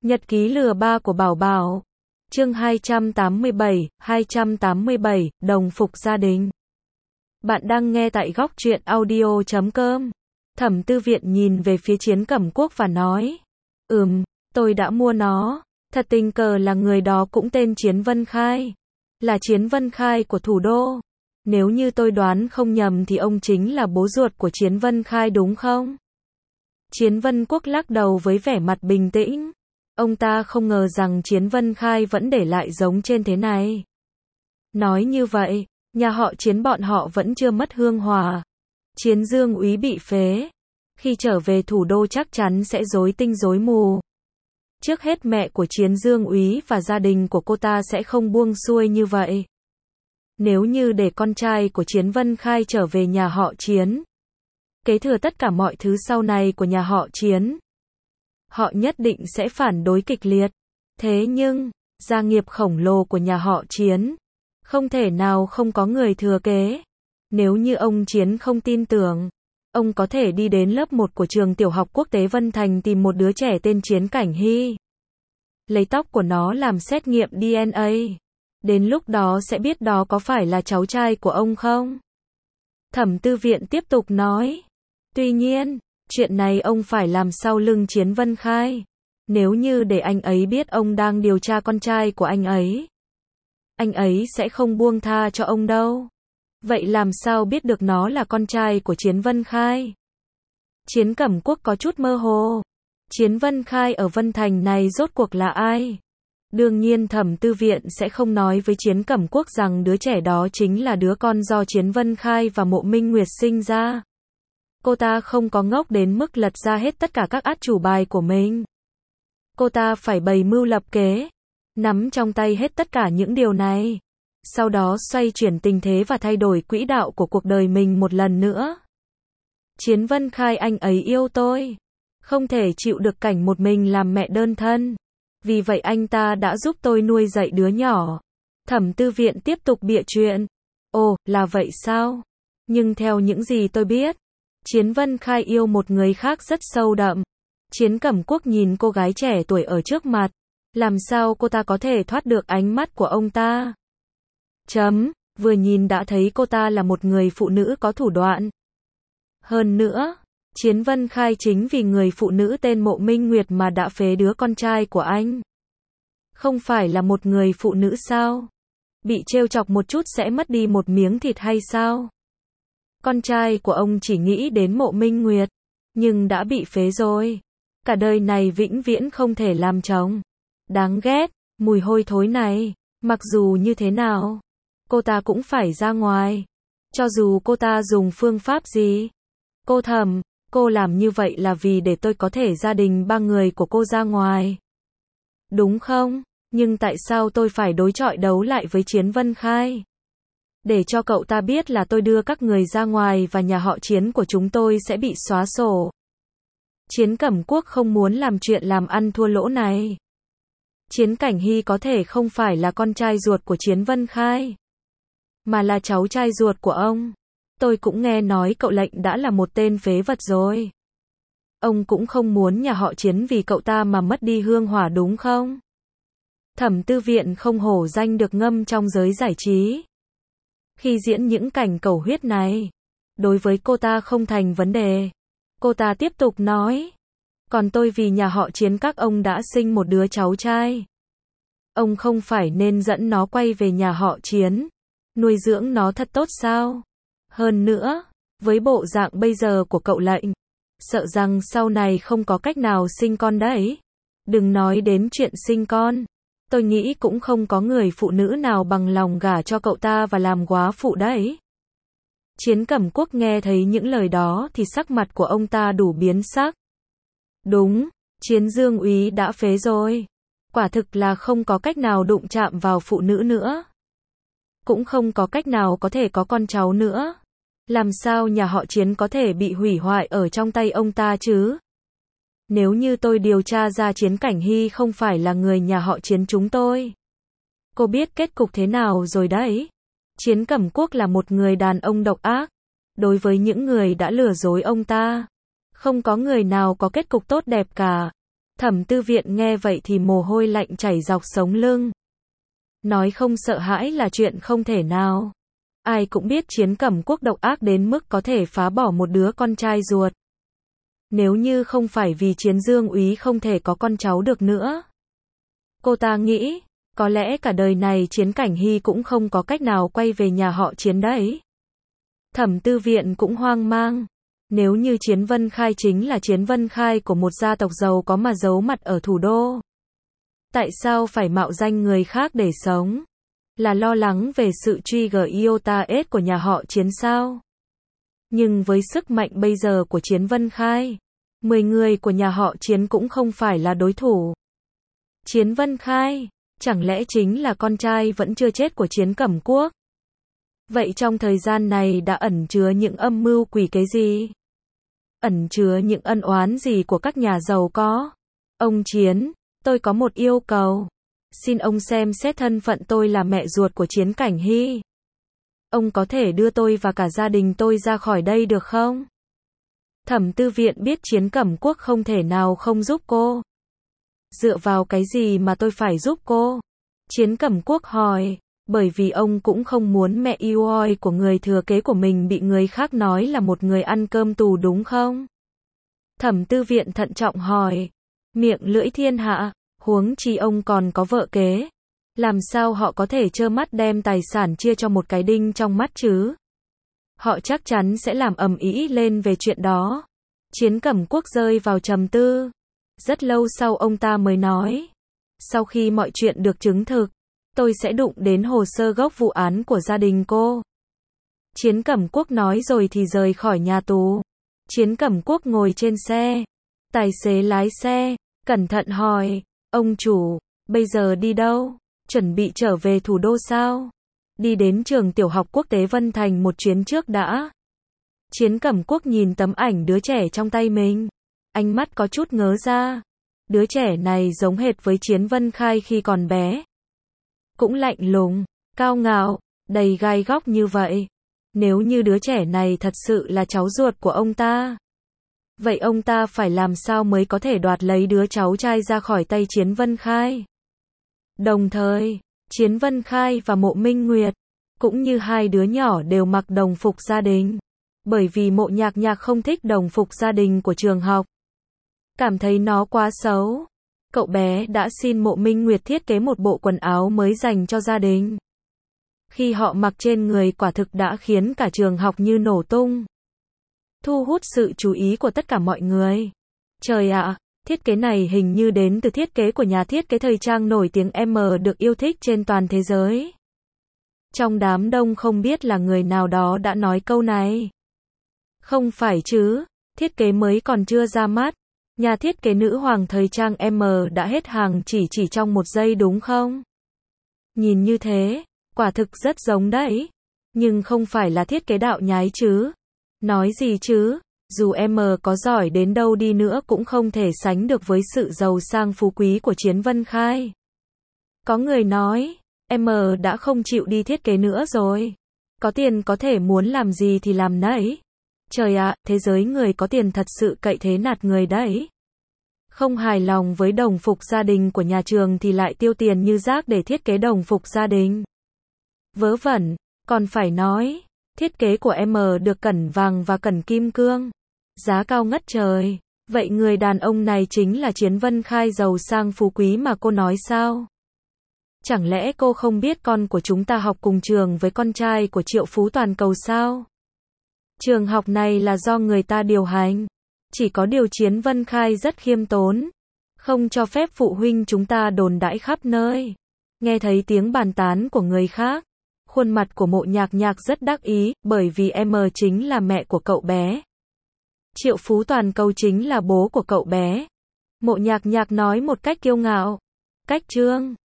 Nhật ký lừa ba của Bảo Bảo. Chương 287, đồng phục gia đình. Bạn đang nghe tại góc truyện audio.com. Thẩm Tư Viện nhìn về phía Chiến Cẩm Quốc và nói, tôi đã mua nó. Thật tình cờ là người đó cũng tên Chiến Vân Khai. Là Chiến Vân Khai của thủ đô. Nếu như tôi đoán không nhầm thì ông chính là bố ruột của Chiến Vân Khai đúng không? Chiến Vân Quốc lắc đầu với vẻ mặt bình tĩnh. Ông ta không ngờ rằng Chiến Vân Khai vẫn để lại giống trên thế này. Nói như vậy, nhà họ Chiến bọn họ vẫn chưa mất hương hòa. Chiến Dương úy bị phế. Khi trở về thủ đô chắc chắn sẽ rối tinh rối mù. Trước hết mẹ của Chiến Dương úy và gia đình của cô ta sẽ không buông xuôi như vậy. Nếu như để con trai của Chiến Vân Khai trở về nhà họ Chiến, kế thừa tất cả mọi thứ sau này của nhà họ Chiến, họ nhất định sẽ phản đối kịch liệt. Thế nhưng, gia nghiệp khổng lồ của nhà họ Chiến, không thể nào không có người thừa kế. Nếu như ông Chiến không tin tưởng, ông có thể đi đến lớp 1 của trường tiểu học quốc tế Vân Thành tìm một đứa trẻ tên Chiến Cảnh Hy. Lấy tóc của nó làm xét nghiệm DNA. Đến lúc đó sẽ biết đó có phải là cháu trai của ông không? Thẩm Tư Viện tiếp tục nói. Tuy nhiên, chuyện này ông phải làm sau lưng Chiến Vân Khai. Nếu như để anh ấy biết ông đang điều tra con trai của anh ấy sẽ không buông tha cho ông đâu. Vậy làm sao biết được nó là con trai của Chiến Vân Khai? Chiến Cẩm Quốc có chút mơ hồ. Chiến Vân Khai ở Vân Thành này rốt cuộc là ai? Đương nhiên Thẩm Tư Viện sẽ không nói với Chiến Cẩm Quốc rằng đứa trẻ đó chính là đứa con do Chiến Vân Khai và Mộ Minh Nguyệt sinh ra. Cô ta không có ngốc đến mức lật ra hết tất cả các át chủ bài của mình. Cô ta phải bày mưu lập kế, nắm trong tay hết tất cả những điều này. Sau đó xoay chuyển tình thế và thay đổi quỹ đạo của cuộc đời mình một lần nữa. Chiến Vân Khai anh ấy yêu tôi. Không thể chịu được cảnh một mình làm mẹ đơn thân. Vì vậy anh ta đã giúp tôi nuôi dạy đứa nhỏ. Thẩm Tư Viện tiếp tục bịa chuyện. Ồ, là vậy sao? Nhưng theo những gì tôi biết, Chiến Vân Khai yêu một người khác rất sâu đậm. Chiến Cẩm Quốc nhìn cô gái trẻ tuổi ở trước mặt. Làm sao cô ta có thể thoát được ánh mắt của ông ta? Vừa nhìn đã thấy cô ta là một người phụ nữ có thủ đoạn. Hơn nữa, Chiến Vân Khai chính vì người phụ nữ tên Mộ Minh Nguyệt mà đã phế đứa con trai của anh. Không phải là một người phụ nữ sao? Bị trêu chọc một chút sẽ mất đi một miếng thịt hay sao? Con trai của ông chỉ nghĩ đến Mộ Minh Nguyệt, nhưng đã bị phế rồi. Cả đời này vĩnh viễn không thể làm chồng. Đáng ghét, mùi hôi thối này. Mặc dù như thế nào, cô ta cũng phải ra ngoài. Cho dù cô ta dùng phương pháp gì. Cô Thẩm, cô làm như vậy là vì để tôi có thể gia đình 3 người của cô ra ngoài. Đúng không? Nhưng tại sao tôi phải đối chọi đấu lại với Chiến Vân Khai? Để cho cậu ta biết là tôi đưa các người ra ngoài và nhà họ Chiến của chúng tôi sẽ bị xóa sổ. Chiến Cẩm Quốc không muốn làm chuyện làm ăn thua lỗ này. Chiến Cảnh Hy có thể không phải là con trai ruột của Chiến Vân Khai, mà là cháu trai ruột của ông. Tôi cũng nghe nói cậu lệnh đã là một tên phế vật rồi. Ông cũng không muốn nhà họ Chiến vì cậu ta mà mất đi hương hỏa đúng không? Thẩm Tư Viện không hổ danh được ngâm trong giới giải trí. Khi diễn những cảnh cầu huyết này, đối với cô ta không thành vấn đề. Cô ta tiếp tục nói. Còn tôi vì nhà họ Chiến các ông đã sinh một đứa cháu trai. Ông không phải nên dẫn nó quay về nhà họ Chiến, nuôi dưỡng nó thật tốt sao? Hơn nữa, với bộ dạng bây giờ của cậu lệnh, sợ rằng sau này không có cách nào sinh con đấy. Đừng nói đến chuyện sinh con. Tôi nghĩ cũng không có người phụ nữ nào bằng lòng gả cho cậu ta và làm góa phụ đấy. Chiến Cẩm Quốc nghe thấy những lời đó thì sắc mặt của ông ta đủ biến sắc. Đúng, Chiến Dương úy đã phế rồi. Quả thực là không có cách nào đụng chạm vào phụ nữ nữa. Cũng không có cách nào có thể có con cháu nữa. Làm sao nhà họ Chiến có thể bị hủy hoại ở trong tay ông ta chứ? Nếu như tôi điều tra ra Chiến Cảnh Hy không phải là người nhà họ Chiến chúng tôi. Cô biết kết cục thế nào rồi đấy. Chiến Cẩm Quốc là một người đàn ông độc ác. Đối với những người đã lừa dối ông ta, không có người nào có kết cục tốt đẹp cả. Thẩm Tư Viện nghe vậy thì mồ hôi lạnh chảy dọc sống lưng. Nói không sợ hãi là chuyện không thể nào. Ai cũng biết Chiến Cẩm Quốc độc ác đến mức có thể phá bỏ một đứa con trai ruột. Nếu như không phải vì Chiến Dương úy không thể có con cháu được nữa. Cô ta nghĩ, có lẽ cả đời này Chiến Cảnh Hy cũng không có cách nào quay về nhà họ Chiến đấy. Thẩm Tư Viện cũng hoang mang. Nếu như Chiến Vân Khai chính là Chiến Vân Khai của một gia tộc giàu có mà giấu mặt ở thủ đô. Tại sao phải mạo danh người khác để sống? Là lo lắng về sự truy gở iota S của nhà họ Chiến sao? Nhưng với sức mạnh bây giờ của Chiến Vân Khai, 10 người của nhà họ Chiến cũng không phải là đối thủ. Chiến Vân Khai, chẳng lẽ chính là con trai vẫn chưa chết của Chiến Cẩm Quốc? Vậy trong thời gian này đã ẩn chứa những âm mưu quỷ kế gì? Ẩn chứa những ân oán gì của các nhà giàu có? Ông Chiến, tôi có một yêu cầu. Xin ông xem xét thân phận tôi là mẹ ruột của Chiến Cảnh Hy. Ông có thể đưa tôi và cả gia đình tôi ra khỏi đây được không? Thẩm Tư Viện biết Chiến Cẩm Quốc không thể nào không giúp cô. Dựa vào cái gì mà tôi phải giúp cô? Chiến Cẩm Quốc hỏi, bởi vì ông cũng không muốn mẹ yêu oi của người thừa kế của mình bị người khác nói là một người ăn cơm tù đúng không? Thẩm Tư Viện thận trọng hỏi, miệng lưỡi thiên hạ, huống chi ông còn có vợ kế. Làm sao họ có thể trơ mắt đem tài sản chia cho một cái đinh trong mắt chứ? Họ chắc chắn sẽ làm ầm ĩ lên về chuyện đó. Chiến Cẩm Quốc rơi vào trầm tư. Rất lâu sau ông ta mới nói, sau khi mọi chuyện được chứng thực, tôi sẽ đụng đến hồ sơ gốc vụ án của gia đình cô. Chiến Cẩm Quốc nói rồi thì rời khỏi nhà tù. Chiến Cẩm Quốc ngồi trên xe. Tài xế lái xe, cẩn thận hỏi, ông chủ, bây giờ đi đâu? Chuẩn bị trở về thủ đô sao? Đi đến trường tiểu học quốc tế Vân Thành một chuyến trước đã. Chiến Cẩm Quốc nhìn tấm ảnh đứa trẻ trong tay mình. Ánh mắt có chút ngớ ra. Đứa trẻ này giống hệt với Chiến Vân Khai khi còn bé. Cũng lạnh lùng, cao ngạo, đầy gai góc như vậy. Nếu như đứa trẻ này thật sự là cháu ruột của ông ta, vậy ông ta phải làm sao mới có thể đoạt lấy đứa cháu trai ra khỏi tay Chiến Vân Khai? Đồng thời, Chiến Vân Khai và Mộ Minh Nguyệt, cũng như hai đứa nhỏ đều mặc đồng phục gia đình. Bởi vì Mộ Nhạc Nhạc không thích đồng phục gia đình của trường học. Cảm thấy nó quá xấu. Cậu bé đã xin Mộ Minh Nguyệt thiết kế một bộ quần áo mới dành cho gia đình. Khi họ mặc trên người quả thực đã khiến cả trường học như nổ tung. Thu hút sự chú ý của tất cả mọi người. Trời ạ, thiết kế này hình như đến từ thiết kế của nhà thiết kế thời trang nổi tiếng M được yêu thích trên toàn thế giới. Trong đám đông không biết là người nào đó đã nói câu này. Không phải chứ, thiết kế mới còn chưa ra mắt. Nhà thiết kế nữ hoàng thời trang M đã hết hàng chỉ trong một giây đúng không? Nhìn như thế, quả thực rất giống đấy. Nhưng không phải là thiết kế đạo nhái chứ. Nói gì chứ, dù M có giỏi đến đâu đi nữa cũng không thể sánh được với sự giàu sang phú quý của Chiến Vân Khai. Có người nói, M đã không chịu đi thiết kế nữa rồi. Có tiền có thể muốn làm gì thì làm nấy. Trời ạ, thế giới người có tiền thật sự cậy thế nạt người đấy. Không hài lòng với đồng phục gia đình của nhà trường thì lại tiêu tiền như rác để thiết kế đồng phục gia đình. Vớ vẩn, còn phải nói, thiết kế của M được cẩn vàng và cẩn kim cương. Giá cao ngất trời. Vậy người đàn ông này chính là Chiến Vân Khai giàu sang phú quý mà cô nói sao? Chẳng lẽ cô không biết con của chúng ta học cùng trường với con trai của triệu phú toàn cầu sao? Trường học này là do người ta điều hành. Chỉ có điều Chiến Vân Khai rất khiêm tốn. Không cho phép phụ huynh chúng ta đồn đãi khắp nơi. Nghe thấy tiếng bàn tán của người khác. Khuôn mặt của Mộ Nhạc Nhạc rất đắc ý, bởi vì M chính là mẹ của cậu bé. Triệu phú toàn cầu chính là bố của cậu bé. Mộ Nhạc Nhạc nói một cách kiêu ngạo. Cách trương.